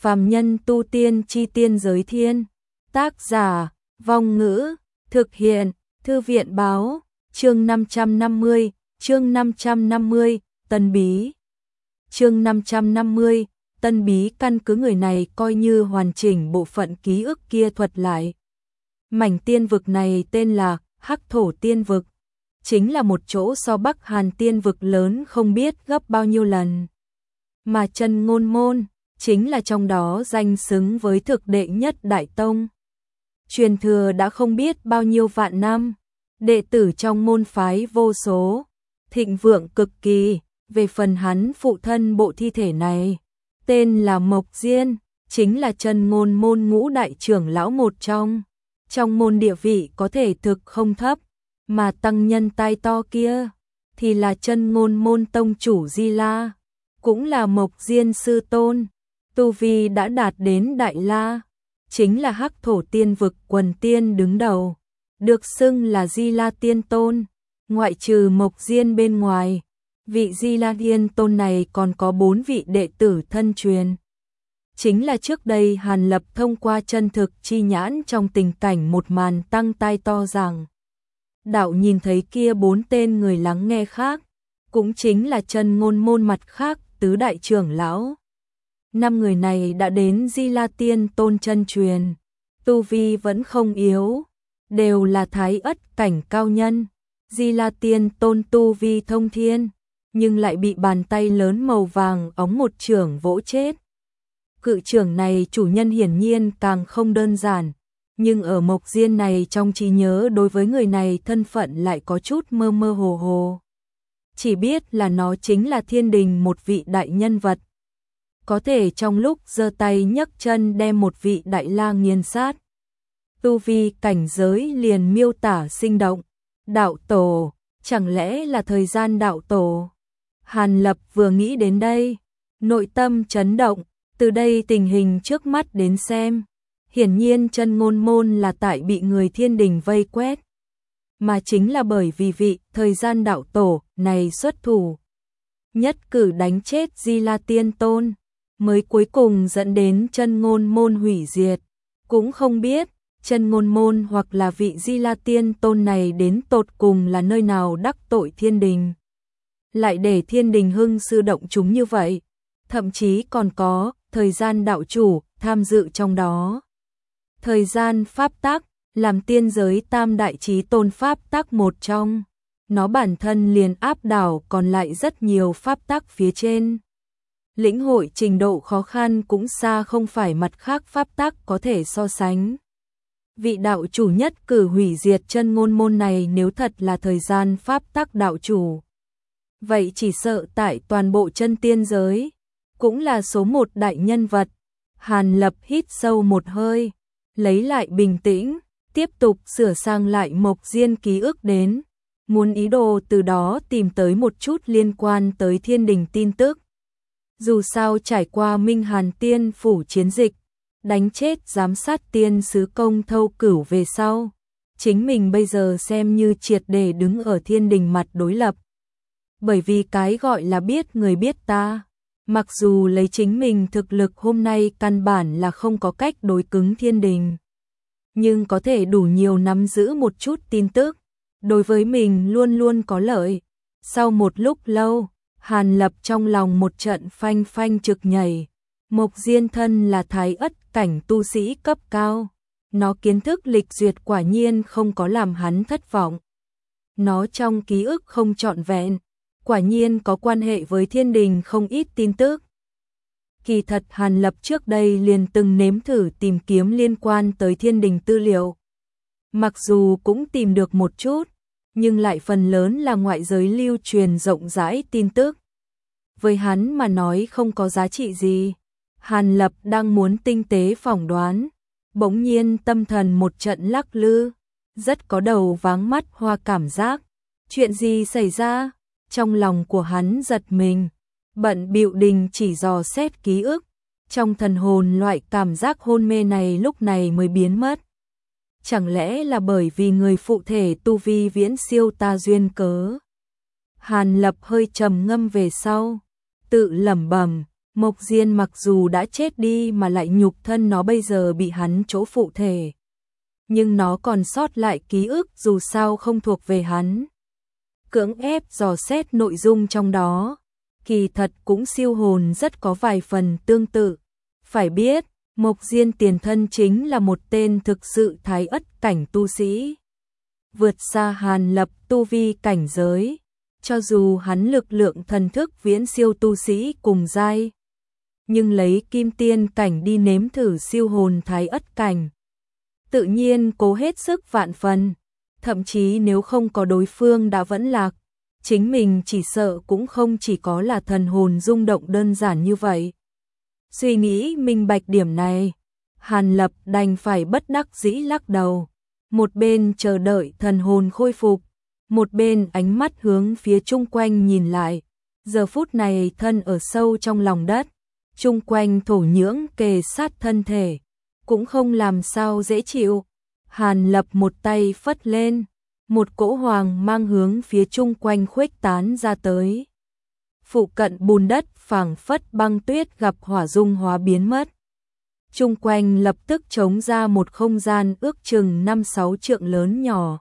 Phàm nhân tu tiên chi tiên giới thiên. Tác giả, Vong Ngữ, thực hiện, Thư viện báo, chương 550, Tân Bí. Chương 550, Tân Bí căn cứ người này coi như hoàn chỉnh bộ phận ký ức kia thuật lại. Mảnh tiên vực này tên là Hắc Thổ Tiên Vực, chính là một chỗ so Bắc Hàn Tiên Vực lớn không biết gấp bao nhiêu lần. Mà Chân Ngôn Môn chính là trong đó danh xứng với thực đệ nhất đại tông. Truyền thừa đã không biết bao nhiêu vạn năm, đệ tử trong môn phái vô số, thịnh vượng cực kỳ. Về phần hắn phụ thân bộ thi thể này, tên là Mộc Diên, chính là Chân Ngôn Môn ngũ đại trưởng lão một trong môn địa vị có thể thực không thấp, mà tăng nhân tai to kia thì là Chân Ngôn Môn tông chủ Di La, cũng là Mộc Diên sư tôn, tu vi đã đạt đến Đại La, chính là Hắc Thổ Tiên Vực quần tiên đứng đầu, được xưng là Di La Tiên Tôn. Ngoại trừ Mộc Diên bên ngoài, vị Di La Tiên Tôn này còn có 4 vị đệ tử thân truyền. Chính là trước đây Hàn Lập thông qua chân thực chi nhãn trong tình cảnh một màn tăng tai to rằng đạo nhìn thấy kia 4 tên người lắng nghe khác, cũng chính là Chân Ngôn Môn mặt khác tứ đại trưởng lão. 5 người này đã đến Di La Tiên Tôn chân truyền, tu vi vẫn không yếu, đều là thái ất cảnh cao nhân. Di La Tiên Tôn tu vi thông thiên, nhưng lại bị bàn tay lớn màu vàng óng một chưởng vỗ chết. Cự chưởng này chủ nhân hiển nhiên càng không đơn giản, nhưng ở Mộc Diên này trong trí nhớ đối với người này thân phận lại có chút mơ mơ hồ hồ. Chỉ biết là nó chính là thiên đình một vị đại nhân vật, có thể trong lúc giơ tay nhấc chân đem một vị đại la nghiền sát. Tu vi cảnh giới liền miêu tả sinh động. Đạo tổ, chẳng lẽ là thời gian đạo tổ? Hàn Lập vừa nghĩ đến đây, nội tâm chấn động, từ đây tình hình trước mắt đến xem, hiển nhiên Chân Ngôn Môn là tại bị người thiên đình vây quét, mà chính là bởi vì vị thời gian đạo tổ này xuất thủ, nhất cử đánh chết Di La Tiên Tôn, mới cuối cùng dẫn đến Chân Ngôn Môn hủy diệt. Cũng không biết Chân Ngôn Môn hoặc là vị Di La Tiên Tôn này đến tột cùng là nơi nào đắc tội thiên đình, lại để thiên đình hưng sư động chúng như vậy, thậm chí còn có thời gian đạo chủ tham dự trong đó. Thời gian pháp tắc làm tiên giới tam đại chí tôn pháp tắc một trong, nó bản thân liền áp đảo còn lại rất nhiều pháp tắc phía trên. Lĩnh hội trình độ khó khăn cũng xa không phải mặt khác pháp tắc có thể so sánh. Vị đạo chủ nhất cử hủy diệt Chân Ngôn Môn này nếu thật là thời gian pháp tắc đạo chủ, vậy chỉ sợ tại toàn bộ chân tiên giới cũng là số một đại nhân vật. Hàn Lập hít sâu một hơi, lấy lại bình tĩnh, tiếp tục sửa sang lại Mộc Diên ký ức đến, muốn ý đồ từ đó tìm tới một chút liên quan tới thiên đình tin tức. Dù sao trải qua Minh Hàn Tiên phủ chiến dịch, đánh chết giám sát tiên sứ Công Thâu Cửu về sau, chính mình bây giờ xem như triệt để đứng ở thiên đình mặt đối lập. Bởi vì cái gọi là biết người biết ta, mặc dù lấy chính mình thực lực hôm nay căn bản là không có cách đối cứng thiên đình, nhưng có thể đủ nhiều nắm giữ một chút tin tức, đối với mình luôn luôn có lợi. Sau một lúc lâu, Hàn Lập trong lòng một trận phanh phanh trực nhảy. Mộc Diên thân là thái ất cảnh tu sĩ cấp cao, nó kiến thức lịch duyệt quả nhiên không có làm hắn thất vọng. Nó trong ký ức không trọn vẹn, quả nhiên có quan hệ với thiên đình không ít tin tức. Kỳ thật Hàn Lập trước đây liền từng nếm thử tìm kiếm liên quan tới thiên đình tư liệu. Mặc dù cũng tìm được một chút, nhưng lại phần lớn là ngoại giới lưu truyền rộng rãi tin tức. Với hắn mà nói không có giá trị gì. Hàn Lập đang muốn tinh tế phỏng đoán, bỗng nhiên tâm thần một trận lắc lư, rất có đầu váng mắt hoa cảm giác. Chuyện gì xảy ra? Trong lòng của hắn giật mình, bận bịu đình chỉ dò xét ký ức, trong thần hồn loại cảm giác hôn mê này lúc này mới biến mất. Chẳng lẽ là bởi vì người phụ thể tu vi viễn siêu ta duyên cớ? Hàn Lập hơi trầm ngâm về sau, tự lẩm bẩm, Mộc Diên mặc dù đã chết đi mà lại nhục thân nó bây giờ bị hắn chỗ phụ thể. Nhưng nó còn sót lại ký ức dù sao không thuộc về hắn. Cưỡng ép dò xét nội dung trong đó, kỳ thật cũng siêu hồn rất có vài phần tương tự. Phải biết, Mộc Diên tiền thân chính là một tên thực sự thái ất cảnh tu sĩ. Vượt xa Hàn Lập tu vi cảnh giới, cho dù hắn lực lượng thần thức viễn siêu tu sĩ cùng giai. Nhưng lấy kim tiên cảnh đi nếm thử siêu hồn thái ất cảnh. Tự nhiên cố hết sức vạn phần, thậm chí nếu không có đối phương đã vẫn lạc, chính mình chỉ sợ cũng không chỉ có là thần hồn rung động đơn giản như vậy. Suy nghĩ minh bạch điểm này, Hàn Lập đành phải bất đắc dĩ lắc đầu, một bên chờ đợi thần hồn khôi phục, một bên ánh mắt hướng phía chung quanh nhìn lại. Giờ phút này thân ở sâu trong lòng đất, chung quanh thổ nhưỡng kề sát thân thể, cũng không làm sao dễ chịu. Hàn Lập một tay phất lên, một cỗ hoàng mang hướng phía chung quanh khuếch tán ra tới. Phụ cận bùn đất phảng phất băng tuyết gặp hỏa dung hóa biến mất. Chung quanh lập tức trống ra một không gian ước chừng 5-6 trượng lớn nhỏ.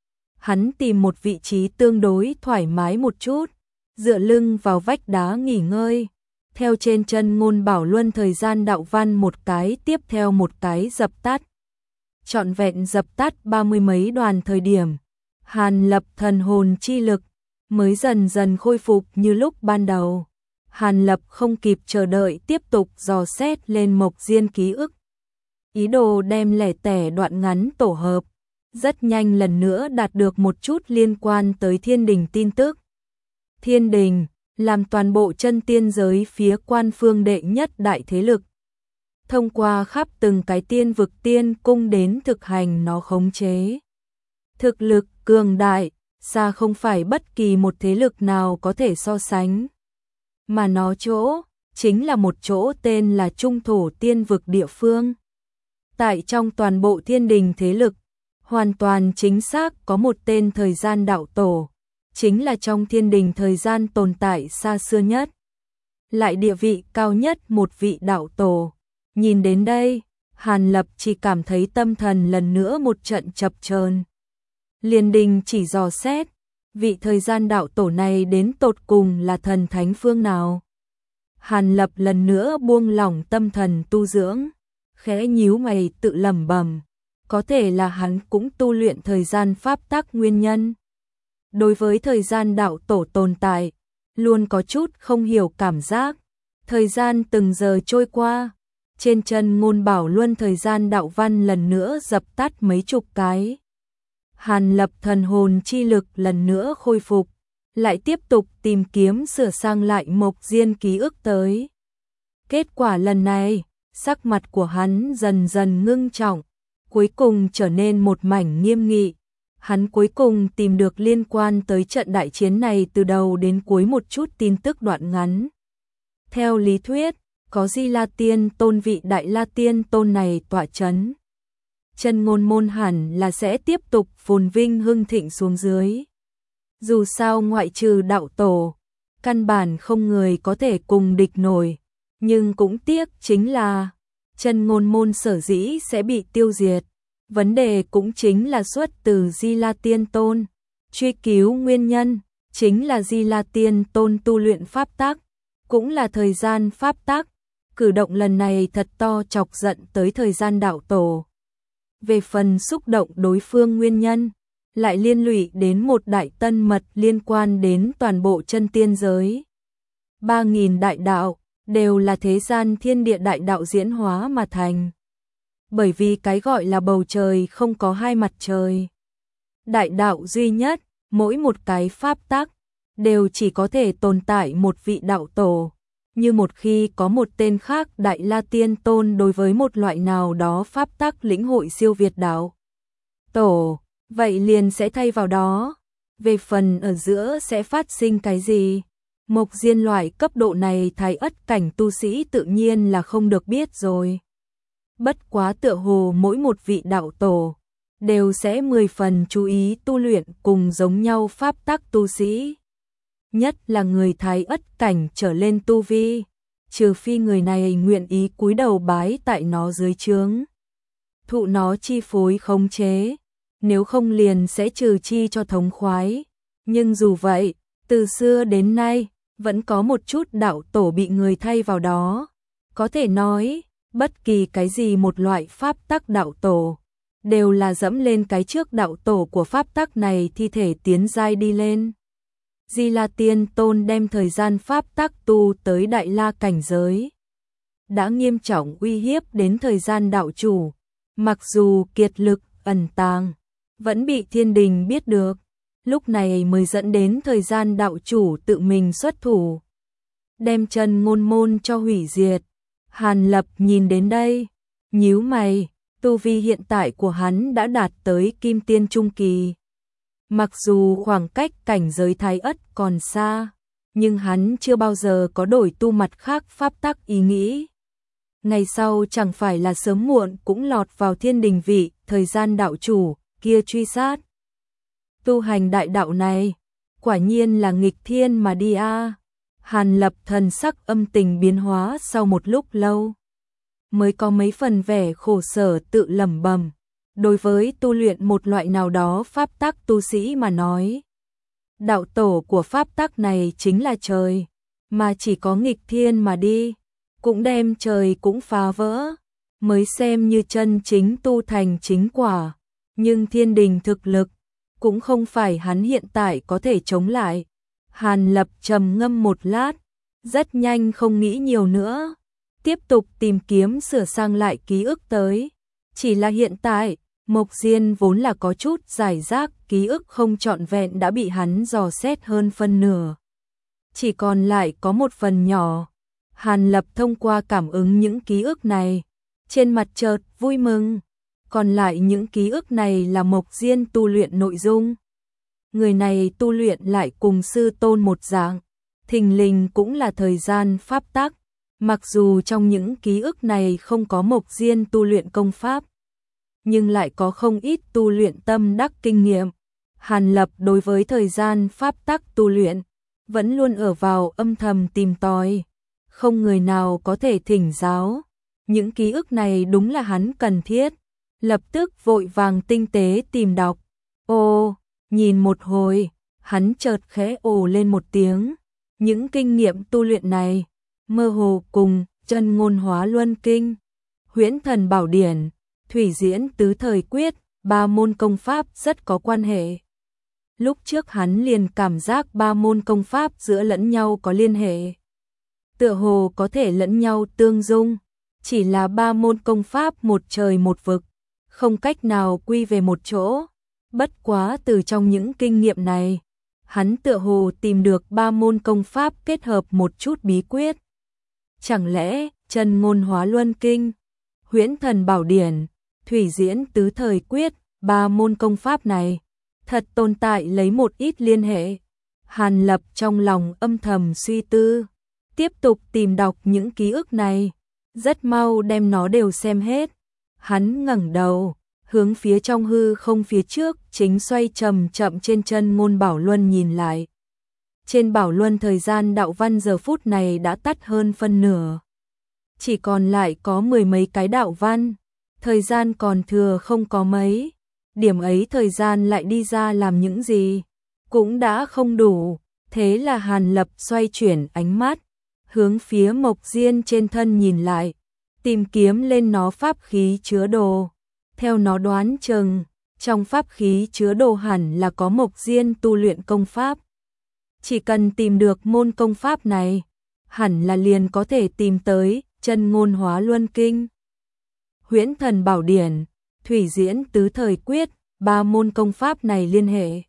Hắn tìm một vị trí tương đối thoải mái một chút, dựa lưng vào vách đá nghỉ ngơi. Theo trên chân Ngôn Bảo Luân thời gian đạo văn một cái tiếp theo một cái dập tắt. Trọn vẹn dập tắt 30 mấy đoàn thời điểm, Hàn Lập thần hồn chi lực mới dần dần khôi phục như lúc ban đầu. Hàn Lập không kịp chờ đợi tiếp tục dò xét lên Mộc Diên ký ức. Ý đồ đem lẻ tẻ đoạn ngắn tổ hợp, rất nhanh lần nữa đạt được một chút liên quan tới Thiên Đình tin tức. Thiên Đình làm toàn bộ chân tiên giới phía quan phương đệ nhất đại thế lực. Thông qua khắp từng cái tiên vực tiên cung đến thực hành nó khống chế. Thực lực cường đại, xa không phải bất kỳ một thế lực nào có thể so sánh. Mà nó chỗ, chính là một chỗ tên là Trung Thổ Tiên Vực địa phương. Tại trong toàn bộ Thiên Đình thế lực, hoàn toàn chính xác có một tên thời gian đạo tổ, chính là trong Thiên Đình thời gian tồn tại xa xưa nhất. Lại địa vị cao nhất một vị đạo tổ. Nhìn đến đây, Hàn Lập chỉ cảm thấy tâm thần lần nữa một trận chập chờn. Liền đình chỉ dò xét, vị thời gian đạo tổ này đến tột cùng là thần thánh phương nào. Hàn Lập lần nữa buông lỏng tâm thần tu dưỡng, khẽ nhíu mày tự lẩm bẩm, có thể là hắn cũng tu luyện thời gian pháp tắc nguyên nhân. Đối với thời gian đạo tổ tồn tại, luôn có chút không hiểu cảm giác. Thời gian từng giờ trôi qua, trên chân Ngôn Bảo Luân thời gian đạo văn lần nữa dập tắt mấy chục cái. Hàn Lập thần hồn chi lực lần nữa khôi phục, lại tiếp tục tìm kiếm sửa sang lại Mộc Diên ký ức tới. Kết quả lần này, sắc mặt của hắn dần dần ngưng trọng, cuối cùng trở nên một mảnh nghiêm nghị. Hắn cuối cùng tìm được liên quan tới trận đại chiến này từ đầu đến cuối một chút tin tức đoạn ngắn. Theo lý thuyết, có Di La Tiên Tôn vị Đại La Tiên Tôn này tọa chấn, Chân Ngôn môn hẳn là sẽ tiếp tục phồn vinh hưng thịnh xuống dưới. Dù sao ngoại trừ đạo tổ, căn bản không người có thể cùng địch nổi, nhưng cũng tiếc chính là Chân Ngôn môn sở dĩ sẽ bị tiêu diệt. Vấn đề cũng chính là xuất từ Di La Tiên Tôn, truy cứu nguyên nhân, chính là Di La Tiên Tôn tu luyện pháp tắc, cũng là thời gian pháp tắc. Cử động lần này thật to chọc giận tới thời gian đạo tổ. Về phần xúc động đối phương nguyên nhân, lại liên lụy đến một đại tân mật liên quan đến toàn bộ chân tiên giới. 3.000 đại đạo, đều là thế gian thiên địa đại đạo diễn hóa mà thành. Bởi vì cái gọi là bầu trời không có hai mặt trời. Đại đạo duy nhất, mỗi một cái pháp tắc, đều chỉ có thể tồn tại một vị đạo tổ. Như một khi có một tên khác Đại La Tiên Tôn đối với một loại nào đó pháp tắc lĩnh hội siêu việt đạo tổ, vậy liền sẽ thay vào đó. Về phần ở giữa sẽ phát sinh cái gì? Mộc Diên loại cấp độ này thái ất cảnh tu sĩ tự nhiên là không được biết rồi. Bất quá tựa hồ mỗi một vị đạo tổ đều sẽ 10 phần chú ý tu luyện cùng giống nhau pháp tắc tu sĩ. Nhất là người thái ất cảnh trở lên tu vi, trừ phi người này nguyện ý cúi đầu bái tại nó dưới trướng, thụ nó chi phối khống chế, nếu không liền sẽ trừ chi cho thống khoái. Nhưng dù vậy, từ xưa đến nay, vẫn có một chút đạo tổ bị người thay vào đó. Có thể nói, bất kỳ cái gì một loại pháp tắc đạo tổ, đều là dẫm lên cái trước đạo tổ của pháp tắc này thi thể tiến giai đi lên. Di La Tiên Tôn đem thời gian pháp tắc tu tới đại la cảnh giới, đã nghiêm trọng uy hiếp đến thời gian đạo chủ, mặc dù kiệt lực ẩn tàng, vẫn bị thiên đình biết được, lúc này mới dẫn đến thời gian đạo chủ tự mình xuất thủ, đem Chân Ngôn môn cho hủy diệt. Hàn Lập nhìn đến đây, nhíu mày, tu vi hiện tại của hắn đã đạt tới Kim Tiên Trung Kỳ. Mặc dù khoảng cách cảnh giới Thái Ất còn xa, nhưng hắn chưa bao giờ có đổi tu mặt khác pháp tắc ý nghĩ. Ngày sau chẳng phải là sớm muộn cũng lọt vào thiên đình vị thời gian đạo chủ kia truy sát. Tu hành đại đạo này, quả nhiên là nghịch thiên mà đi a. Hàn Lập thần sắc âm tình biến hóa sau một lúc lâu, mới có mấy phần vẻ khổ sở tự lẩm bẩm. Đối với tu luyện một loại nào đó pháp tắc tu sĩ mà nói, đạo tổ của pháp tắc này chính là trời, mà chỉ có nghịch thiên mà đi, cũng đem trời cũng phá vỡ, mới xem như chân chính tu thành chính quả. Nhưng thiên đình thực lực, cũng không phải hắn hiện tại có thể chống lại. Hàn Lập trầm ngâm một lát, rất nhanh không nghĩ nhiều nữa, tiếp tục tìm kiếm sửa sang lại ký ức tới. Chỉ là hiện tại, Mộc Diên vốn là có chút giải rác, ký ức không trọn vẹn đã bị hắn dò xét hơn phân nửa. Chỉ còn lại có một phần nhỏ. Hàn Lập thông qua cảm ứng những ký ức này, trên mặt chợt vui mừng. Còn lại những ký ức này là Mộc Diên tu luyện nội dung. Người này tu luyện lại cùng sư tôn một dạng, thình lình cũng là thời gian pháp tắc. Mặc dù trong những ký ức này không có Mộc Diên tu luyện công pháp, nhưng lại có không ít tu luyện tâm đắc kinh nghiệm. Hàn Lập đối với thời gian pháp tắc tu luyện, vẫn luôn ở vào âm thầm tìm tòi, không người nào có thể thỉnh giáo. Những ký ức này đúng là hắn cần thiết, lập tức vội vàng tinh tế tìm đọc. Ô, nhìn một hồi, hắn chợt khẽ ồ lên một tiếng. Những kinh nghiệm tu luyện này, mơ hồ cùng Chân Ngôn Hóa Luân Kinh, Huyễn Thần Bảo Điển, Thủy Diễn Tứ Thời Quyết, ba môn công pháp rất có quan hệ. Lúc trước hắn liền cảm giác ba môn công pháp giữa lẫn nhau có liên hệ, tựa hồ có thể lẫn nhau tương dung, chỉ là ba môn công pháp một trời một vực, không cách nào quy về một chỗ. Bất quá từ trong những kinh nghiệm này, hắn tựa hồ tìm được ba môn công pháp kết hợp một chút bí quyết. Chẳng lẽ Chân Ngôn Hóa Luân Kinh, Huyễn Thần Bảo Điển, Thủy Diễn Tứ Thời Quyết, ba môn công pháp này thật tồn tại lấy một ít liên hệ. Hàn Lập trong lòng âm thầm suy tư, tiếp tục tìm đọc những ký ức này, rất mau đem nó đều xem hết. Hắn ngẩng đầu, hướng phía trong hư không phía trước chính xoay chậm chậm trên Chân Ngôn Bảo Luân nhìn lại. Trên Bảo Luân thời gian đạo văn giờ phút này đã tắt hơn phân nửa, chỉ còn lại có mười mấy cái đạo văn, thời gian còn thừa không có mấy. Điểm ấy thời gian lại đi ra làm những gì, cũng đã không đủ. Thế là Hàn Lập xoay chuyển ánh mắt, hướng phía Mộc Diên trên thân nhìn lại, tìm kiếm lên nó pháp khí chứa đồ. Theo nó đoán chừng, trong pháp khí chứa đồ hẳn là có Mộc Diên tu luyện công pháp. Chỉ cần tìm được môn công pháp này, hẳn là liền có thể tìm tới Chân Ngôn Hóa Luân Kinh, Huyễn Thần Bảo Điển, Thủy Diễn Tứ Thời Quyết, ba môn công pháp này liên hệ.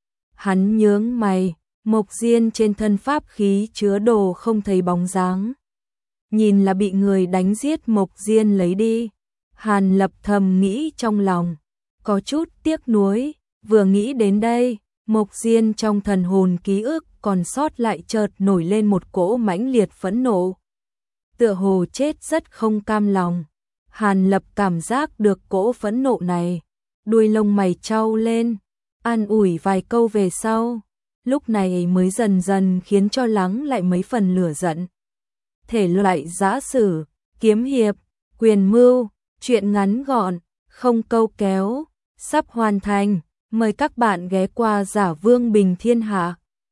Hắn nhướng mày, Mộc Diên trên thân pháp khí chứa đồ không thấy bóng dáng. Nhìn là bị người đánh giết Mộc Diên lấy đi. Hàn Lập thầm nghĩ trong lòng, có chút tiếc nuối. Vừa nghĩ đến đây, Mộc Diên trong thần hồn ký ức còn sót lại chợt nổi lên một cỗ mãnh liệt phẫn nộ, tựa hồ chết rất không cam lòng. Hàn Lập cảm giác được cỗ phẫn nộ này, đuôi lông mày chau lên, an ủi vài câu về sau, lúc này mới dần dần khiến cho lắng lại mấy phần lửa giận. thể loại giã sử, kiếm hiệp, quyền mưu, truyện ngắn gọn, không câu kéo, sắp hoàn thành. Mời các bạn ghé qua Giả Vương Bình Thiên Hạ.